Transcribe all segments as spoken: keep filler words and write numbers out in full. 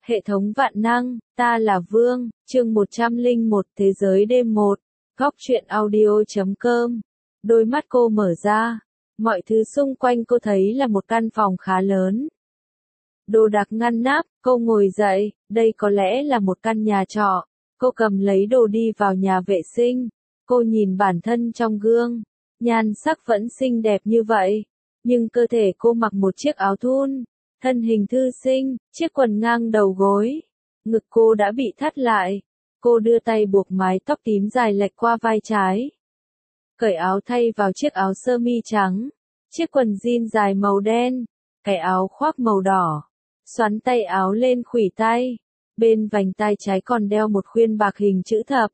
Hệ thống vạn năng, ta là Vương, chương một trăm lẻ một Thế giới đêm một, góc truyện audio.com. Đôi mắt cô mở ra, mọi thứ xung quanh cô thấy là một căn phòng khá lớn. Đồ đạc ngăn nắp, cô ngồi dậy, đây có lẽ là một căn nhà trọ. Cô cầm lấy đồ đi vào nhà vệ sinh. Cô nhìn bản thân trong gương, nhan sắc vẫn xinh đẹp như vậy, nhưng cơ thể cô mặc một chiếc áo thun, thân hình thư sinh, chiếc quần ngang đầu gối. Ngực cô đã bị thắt lại. Cô đưa tay buộc mái tóc tím dài lệch qua vai trái. Cởi áo thay vào chiếc áo sơ mi trắng, chiếc quần jean dài màu đen, cái áo khoác màu đỏ. Xoắn tay áo lên khuỷu tay, bên vành tai trái còn đeo một khuyên bạc hình chữ thập.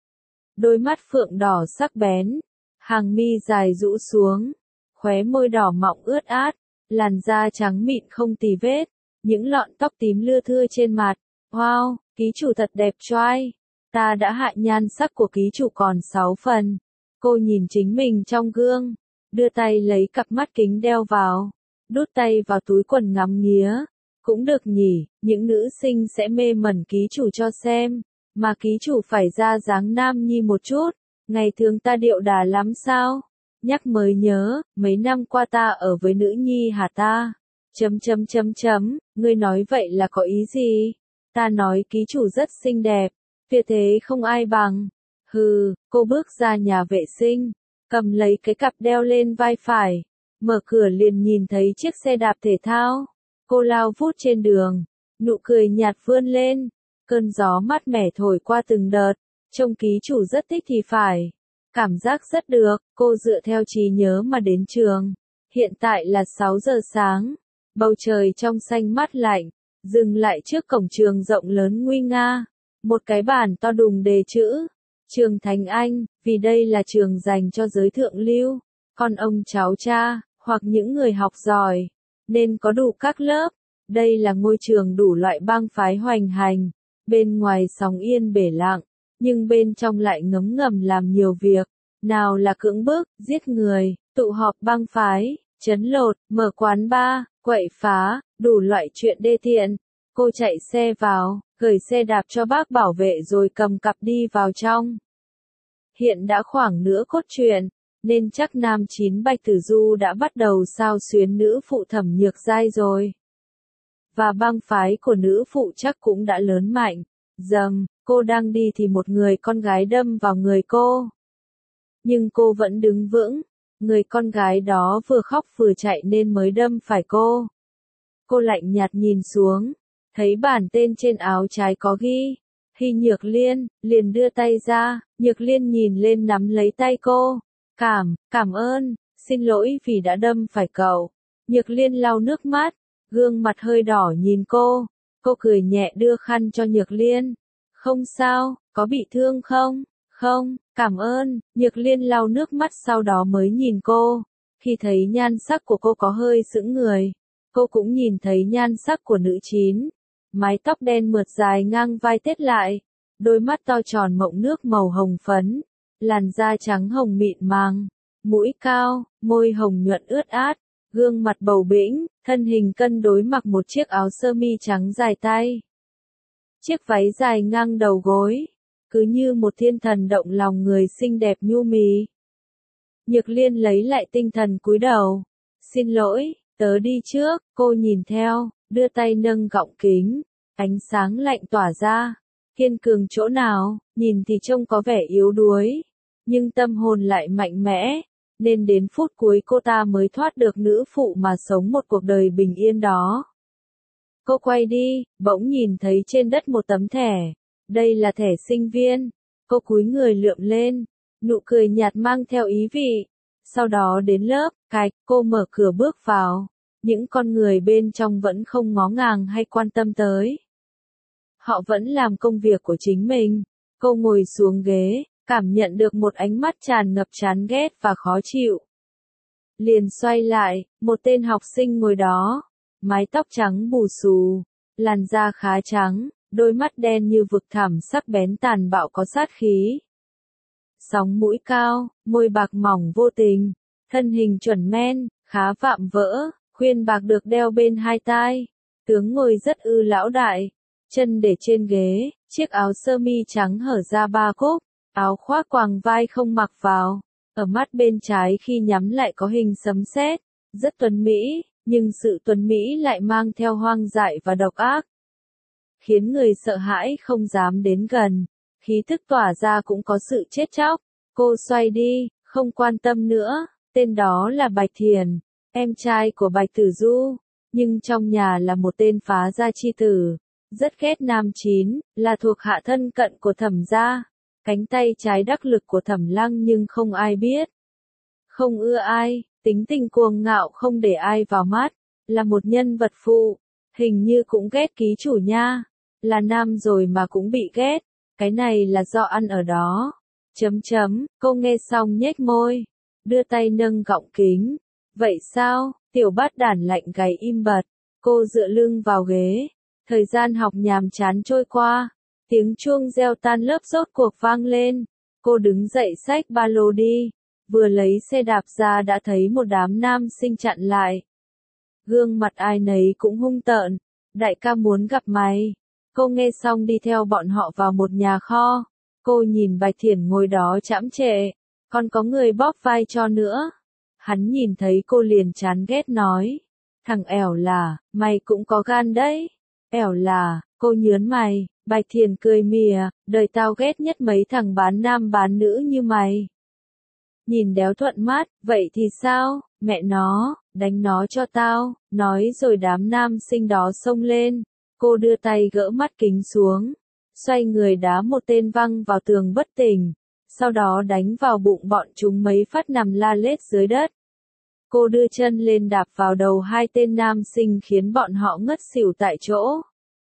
Đôi mắt phượng đỏ sắc bén, hàng mi dài rũ xuống, khóe môi đỏ mọng ướt át, làn da trắng mịn không tì vết, những lọn tóc tím lưa thưa trên mặt. Wow, ký chủ thật đẹp trai. Ta đã hại nhan sắc của ký chủ còn sáu phần. Cô nhìn chính mình trong gương, đưa tay lấy cặp mắt kính đeo vào, đút tay vào túi quần ngắm nghía. Cũng được nhỉ, những nữ sinh sẽ mê mẩn ký chủ cho xem, mà ký chủ phải ra dáng nam nhi một chút. Ngày thường ta điệu đà lắm sao? Nhắc mới nhớ, mấy năm qua ta ở với nữ nhi hả ta? Chấm chấm chấm chấm, ngươi nói vậy là có ý gì? Ta nói ký chủ rất xinh đẹp, tuyệt thế không ai bằng. Hừ, cô bước ra nhà vệ sinh, cầm lấy cái cặp đeo lên vai phải, mở cửa liền nhìn thấy chiếc xe đạp thể thao. Cô lao vút trên đường, nụ cười nhạt vươn lên, cơn gió mát mẻ thổi qua từng đợt, trông ký chủ rất thích thì phải. Cảm giác rất được, cô dựa theo trí nhớ mà đến trường. Hiện tại là sáu giờ sáng, bầu trời trong xanh mát lạnh, dừng lại trước cổng trường rộng lớn nguy nga. Một cái bảng to đùng đề chữ, Trường Thánh Anh, vì đây là trường dành cho giới thượng lưu, con ông cháu cha, hoặc những người học giỏi, nên có đủ các lớp. Đây là ngôi trường đủ loại bang phái hoành hành, bên ngoài sóng yên bể lặng, nhưng bên trong lại ngấm ngầm làm nhiều việc, nào là cưỡng bức, giết người, tụ họp bang phái, trấn lột, mở quán bar, quậy phá, đủ loại chuyện đê tiện. Cô chạy xe vào, gửi xe đạp cho bác bảo vệ rồi cầm cặp đi vào trong. Hiện đã khoảng nửa cốt truyện, nên chắc nam chín Bạch Tử Du đã bắt đầu sao xuyến nữ phụ Thẩm Nhược Giai rồi. Và bang phái của nữ phụ chắc cũng đã lớn mạnh. Dầm, cô đang đi thì một người con gái đâm vào người cô. Nhưng cô vẫn đứng vững, người con gái đó vừa khóc vừa chạy nên mới đâm phải cô. Cô lạnh nhạt nhìn xuống, thấy bản tên trên áo trái có ghi, Hy Nhược Liên, liền đưa tay ra, Nhược Liên nhìn lên nắm lấy tay cô. Cảm, cảm ơn, xin lỗi vì đã đâm phải cậu. Nhược Liên lau nước mắt, gương mặt hơi đỏ nhìn cô. Cô cười nhẹ đưa khăn cho Nhược Liên. Không sao, có bị thương không? Không, cảm ơn. Nhược Liên lau nước mắt sau đó mới nhìn cô. Khi thấy nhan sắc của cô có hơi sững người, cô cũng nhìn thấy nhan sắc của nữ chín. Mái tóc đen mượt dài ngang vai tết lại, đôi mắt to tròn mộng nước màu hồng phấn. Làn da trắng hồng mịn màng, mũi cao, môi hồng nhuận ướt át, gương mặt bầu bĩnh, thân hình cân đối mặc một chiếc áo sơ mi trắng dài tay. Chiếc váy dài ngang đầu gối, cứ như một thiên thần động lòng người xinh đẹp nhu mì. Nhược Liên lấy lại tinh thần cúi đầu. Xin lỗi, tớ đi trước, cô nhìn theo, đưa tay nâng gọng kính, ánh sáng lạnh tỏa ra. Kiên cường chỗ nào, nhìn thì trông có vẻ yếu đuối, nhưng tâm hồn lại mạnh mẽ, nên đến phút cuối cô ta mới thoát được nữ phụ mà sống một cuộc đời bình yên đó. Cô quay đi, bỗng nhìn thấy trên đất một tấm thẻ. Đây là thẻ sinh viên. Cô cúi người lượm lên, nụ cười nhạt mang theo ý vị. Sau đó đến lớp, cạch, cô mở cửa bước vào. Những con người bên trong vẫn không ngó ngàng hay quan tâm tới. Họ vẫn làm công việc của chính mình. Cô ngồi xuống ghế, cảm nhận được một ánh mắt tràn ngập chán ghét và khó chịu. Liền xoay lại, một tên học sinh ngồi đó, mái tóc trắng bù xù, làn da khá trắng, đôi mắt đen như vực thẳm sắc bén tàn bạo có sát khí. Sóng mũi cao, môi bạc mỏng vô tình, thân hình chuẩn men, khá vạm vỡ, khuyên bạc được đeo bên hai tai. Tướng ngồi rất ư lão đại, chân để trên ghế, chiếc áo sơ mi trắng hở ra ba cúc, áo khoác quàng vai không mặc vào. Ở mắt bên trái khi nhắm lại có hình sấm sét, rất tuấn mỹ, nhưng sự tuấn mỹ lại mang theo hoang dại và độc ác, khiến người sợ hãi không dám đến gần. Khí thức tỏa ra cũng có sự chết chóc. Cô xoay đi, không quan tâm nữa. Tên đó là Bạch Thiền, em trai của Bạch Tử Du, nhưng trong nhà là một tên phá gia chi tử, rất ghét Nam Chín, là thuộc hạ thân cận của Thẩm gia, cánh tay trái đắc lực của Thẩm Lăng nhưng không ai biết. Không ưa ai, tính tình cuồng ngạo không để ai vào mắt, là một nhân vật phụ, hình như cũng ghét ký chủ nha, là nam rồi mà cũng bị ghét, cái này là do ăn ở đó. Chấm chấm, cô nghe xong nhếch môi, đưa tay nâng gọng kính. Vậy sao, tiểu bát đản lạnh gáy im bặt, cô dựa lưng vào ghế, thời gian học nhàm chán trôi qua, tiếng chuông reo tan lớp rốt cuộc vang lên, cô đứng dậy xách ba lô đi, vừa lấy xe đạp ra đã thấy một đám nam sinh chặn lại. Gương mặt ai nấy cũng hung tợn, đại ca muốn gặp mày. Cô nghe xong đi theo bọn họ vào một nhà kho. Cô nhìn Bạch Thiển ngồi đó chõng trệ, còn có người bóp vai cho nữa. Hắn nhìn thấy cô liền chán ghét nói, thằng ẻo là, mày cũng có gan đấy. Ẻo là, cô nhớn mày, Bạch Thiển cười mỉa, đời tao ghét nhất mấy thằng bán nam bán nữ như mày. Nhìn đéo thuận mắt, vậy thì sao, mẹ nó, đánh nó cho tao, nói rồi đám nam sinh đó xông lên. Cô đưa tay gỡ mắt kính xuống, xoay người đá một tên văng vào tường bất tỉnh, sau đó đánh vào bụng bọn chúng mấy phát nằm la lết dưới đất. Cô đưa chân lên đạp vào đầu hai tên nam sinh khiến bọn họ ngất xỉu tại chỗ.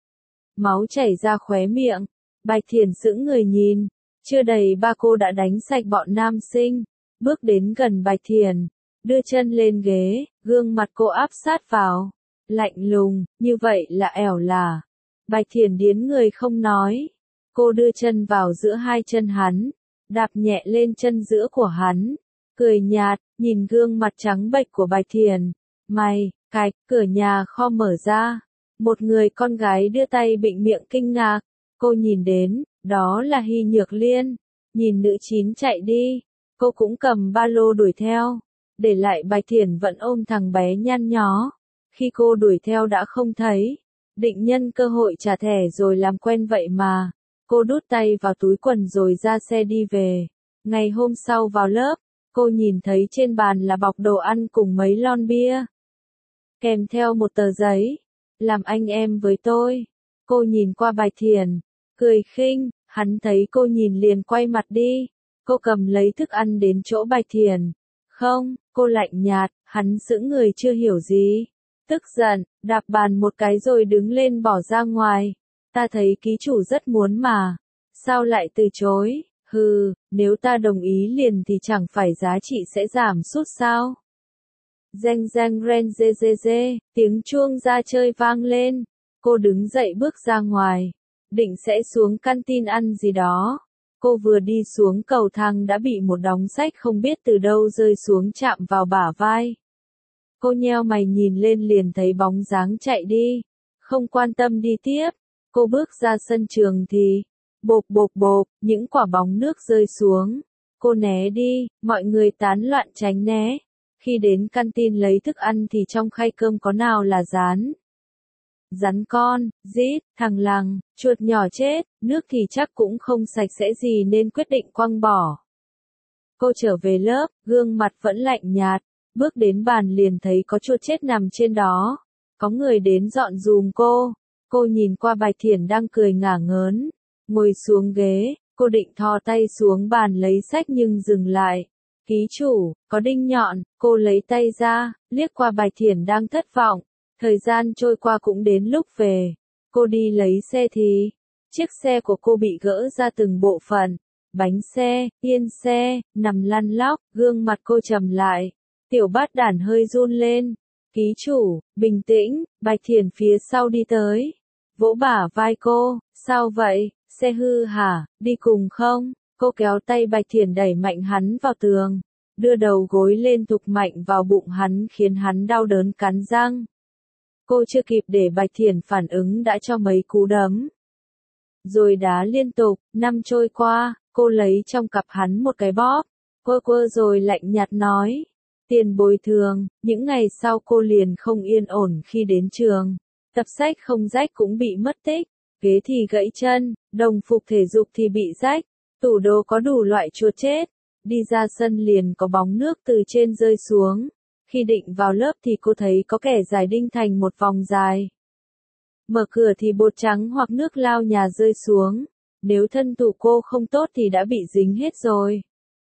Máu chảy ra khóe miệng, Bạch Thiển sững người nhìn, chưa đầy ba cô đã đánh sạch bọn nam sinh, bước đến gần Bạch Thiển, đưa chân lên ghế, gương mặt cô áp sát vào. Lạnh lùng, như vậy là ẻo là. Bạch Thiển điến người không nói. Cô đưa chân vào giữa hai chân hắn, đạp nhẹ lên chân giữa của hắn, cười nhạt, nhìn gương mặt trắng bệch của Bạch Thiển. Mày, cạch, cửa nhà kho mở ra. Một người con gái đưa tay bịnh miệng kinh ngạc. Cô nhìn đến, đó là Hy Nhược Liên. Nhìn nữ chín chạy đi, cô cũng cầm ba lô đuổi theo. Để lại Bạch Thiển vẫn ôm thằng bé nhăn nhó. Khi cô đuổi theo đã không thấy, định nhân cơ hội trả thẻ rồi làm quen vậy mà. Cô đút tay vào túi quần rồi ra xe đi về. Ngày hôm sau vào lớp, cô nhìn thấy trên bàn là bọc đồ ăn cùng mấy lon bia. Kèm theo một tờ giấy, làm anh em với tôi. Cô nhìn qua Bạch Thiển, cười khinh, hắn thấy cô nhìn liền quay mặt đi. Cô cầm lấy thức ăn đến chỗ Bạch Thiển. Không, cô lạnh nhạt, hắn sững người chưa hiểu gì. Tức giận, đạp bàn một cái rồi đứng lên bỏ ra ngoài. Ta thấy ký chủ rất muốn mà. Sao lại từ chối? Hừ, nếu ta đồng ý liền thì chẳng phải giá trị sẽ giảm sút sao? Reng reng ren dê dê dê, tiếng chuông ra chơi vang lên. Cô đứng dậy bước ra ngoài. Định sẽ xuống canteen ăn gì đó. Cô vừa đi xuống cầu thang đã bị một đống sách không biết từ đâu rơi xuống chạm vào bả vai. Cô nheo mày nhìn lên liền thấy bóng dáng chạy đi. Không quan tâm đi tiếp. Cô bước ra sân trường thì, bộp bộp bộp, những quả bóng nước rơi xuống. Cô né đi, mọi người tán loạn tránh né. Khi đến canteen lấy thức ăn thì trong khay cơm có nào là rán. Rắn con, rít, thằng lằng, chuột nhỏ chết, nước thì chắc cũng không sạch sẽ gì nên quyết định quăng bỏ. Cô trở về lớp, gương mặt vẫn lạnh nhạt, bước đến bàn liền thấy có chuột chết nằm trên đó. Có người đến dọn dùm cô. Cô nhìn qua Bạch Thiển đang cười ngả ngớn, ngồi xuống ghế, cô định thò tay xuống bàn lấy sách nhưng dừng lại. Ký chủ, có đinh nhọn, cô lấy tay ra, liếc qua Bạch Thiển đang thất vọng. Thời gian trôi qua cũng đến lúc về. Cô đi lấy xe thì, chiếc xe của cô bị gỡ ra từng bộ phận. Bánh xe, yên xe, nằm lăn lóc, gương mặt cô trầm lại. Tiểu bát đản hơi run lên. Ký chủ, bình tĩnh, Bạch Thiển phía sau đi tới. Vỗ bả vai cô, sao vậy, xe hư hả, đi cùng không? Cô kéo tay Bạch Thiển đẩy mạnh hắn vào tường. Đưa đầu gối lên thục mạnh vào bụng hắn khiến hắn đau đớn cắn răng. Cô chưa kịp để Bạch Thiển phản ứng đã cho mấy cú đấm. rồi đá liên tục, năm trôi qua, cô lấy trong cặp hắn một cái bóp, quơ quơ rồi lạnh nhạt nói, tiền bồi thường, những ngày sau cô liền không yên ổn khi đến trường, tập sách không rách cũng bị mất tích, ghế thì gãy chân, đồng phục thể dục thì bị rách, tủ đồ có đủ loại chuột chết, đi ra sân liền có bóng nước từ trên rơi xuống, khi định vào lớp thì cô thấy có kẻ giải đinh thành một vòng dài. Mở cửa thì bột trắng hoặc nước lao nhà rơi xuống, nếu thân tủ cô không tốt thì đã bị dính hết rồi.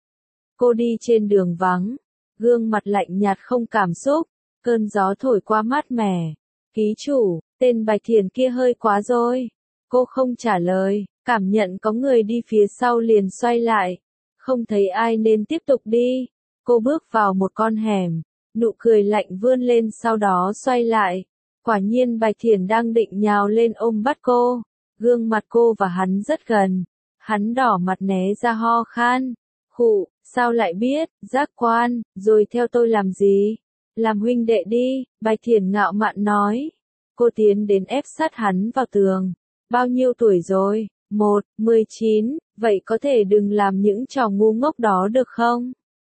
Cô đi trên đường vắng, gương mặt lạnh nhạt không cảm xúc, cơn gió thổi qua mát mẻ. Ký chủ, tên Bạch Thiền kia hơi quá rồi. Cô không trả lời, cảm nhận có người đi phía sau liền xoay lại. Không thấy ai nên tiếp tục đi. Cô bước vào một con hẻm, nụ cười lạnh vươn lên sau đó xoay lại. Quả nhiên Bạch Thiền đang định nhào lên ôm bắt cô. Gương mặt cô và hắn rất gần. Hắn đỏ mặt né ra ho khan. Khụ, sao lại biết, giác quan, rồi theo tôi làm gì? Làm huynh đệ đi, Bạch Thiền ngạo mạn nói. Cô tiến đến ép sát hắn vào tường. Bao nhiêu tuổi rồi? Một, mười chín, vậy có thể đừng làm những trò ngu ngốc đó được không?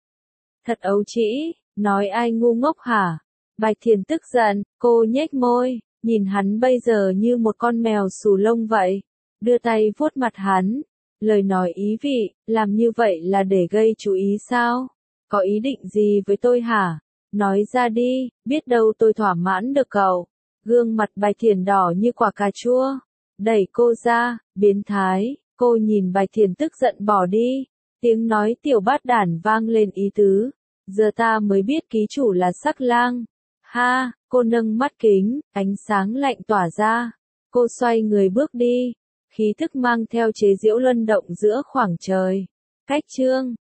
Thật ấu trĩ, nói ai ngu ngốc hả? Bạch Thiền tức giận, cô nhếch môi, nhìn hắn bây giờ như một con mèo xù lông vậy. Đưa tay vuốt mặt hắn. Lời nói ý vị, làm như vậy là để gây chú ý sao? Có ý định gì với tôi hả? Nói ra đi, biết đâu tôi thỏa mãn được cậu. Gương mặt Bạch Thiền đỏ như quả cà chua. Đẩy cô ra, biến thái, cô nhìn Bạch Thiền tức giận bỏ đi. Tiếng nói tiểu bát đản vang lên ý tứ. Giờ ta mới biết ký chủ là sắc lang. Ha, cô nâng mắt kính, ánh sáng lạnh tỏa ra. Cô xoay người bước đi. Khí thức mang theo chế giễu luân động giữa khoảng trời. Cách chương